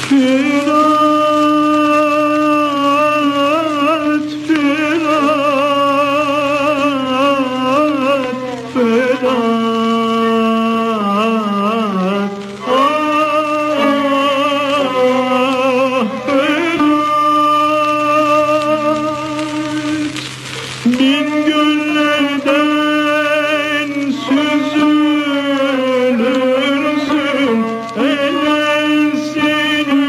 Fırat, Fırat, Fırat, ah Fırat. Bin göllerden süzülürsün, eller seni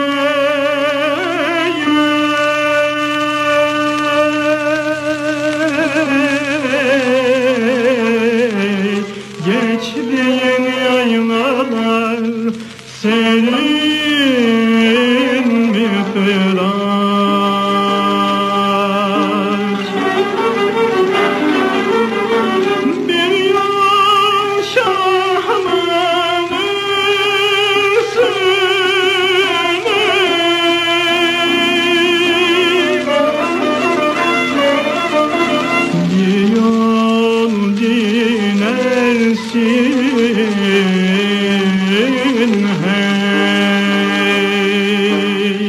geçtiğin yaylalar senin mi Fırat? Bir yaşanmışsın diyor dinersin hey.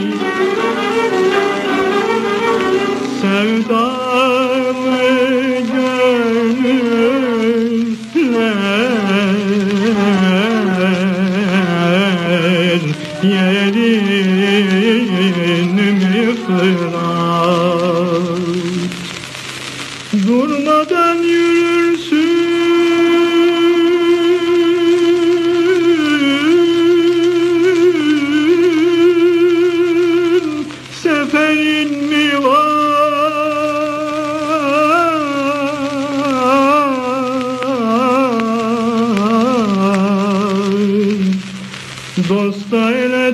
Sevdalı gönüller yerin mi Fırat? Durmadan yürürsün, seferin mi var? Dosta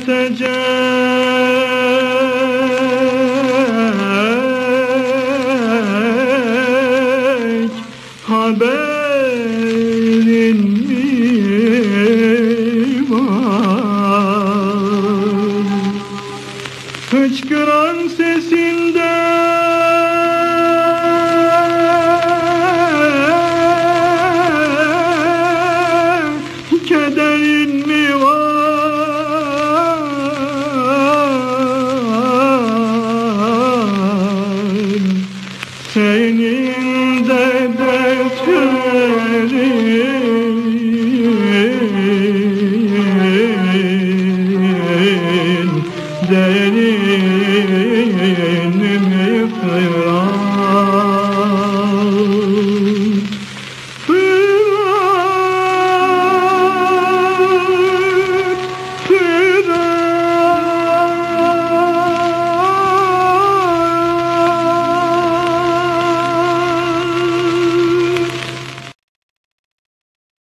iletecek haberin mi var? Hıçkıran sesinde kederin mi